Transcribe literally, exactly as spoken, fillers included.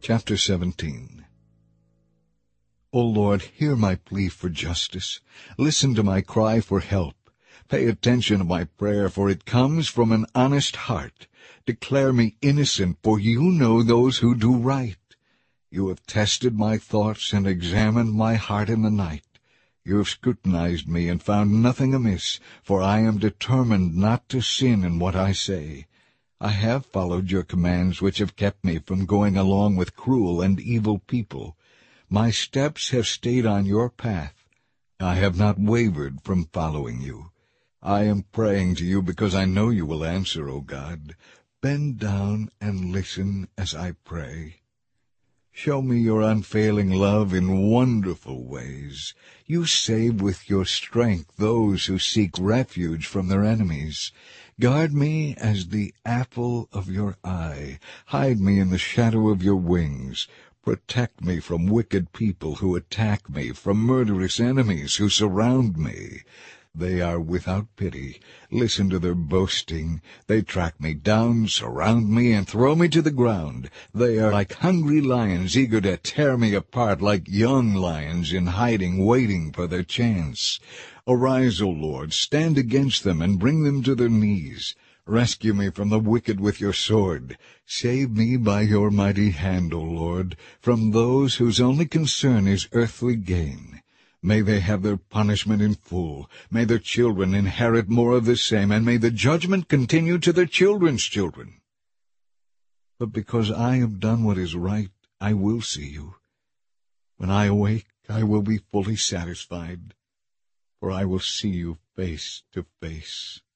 Chapter seventeen. O Lord, hear my plea for justice. Listen to my cry for help. Pay attention to my prayer, for it comes from an honest heart. Declare me innocent, for you know those who do right. You have tested my thoughts and examined my heart in the night. You have scrutinized me and found nothing amiss, for I am determined not to sin in what I say. I have followed your commands, which have kept me from going along with cruel and evil people. My steps have stayed on your path. I have not wavered from following you. I am praying to you because I know you will answer, O God. Bend down and listen as I pray. Show me your unfailing love in wonderful ways. You save with your strength those who seek refuge from their enemies. Guard me as the apple of your eye. Hide me in the shadow of your wings. Protect me from wicked people who attack me, from murderous enemies who surround me. They are without pity. Listen to their boasting. They track me down, surround me, and throw me to the ground. They are like hungry lions, eager to tear me apart, like young lions in hiding, waiting for their chance. Arise, O Lord, stand against them and bring them to their knees. Rescue me from the wicked with your sword. Save me by your mighty hand, O Lord, from those whose only concern is earthly gain. May they have their punishment in full. May their children inherit more of the same, and may the judgment continue to their children's children. But because I have done what is right, I will see you. When I awake, I will be fully satisfied, for I will see you face to face.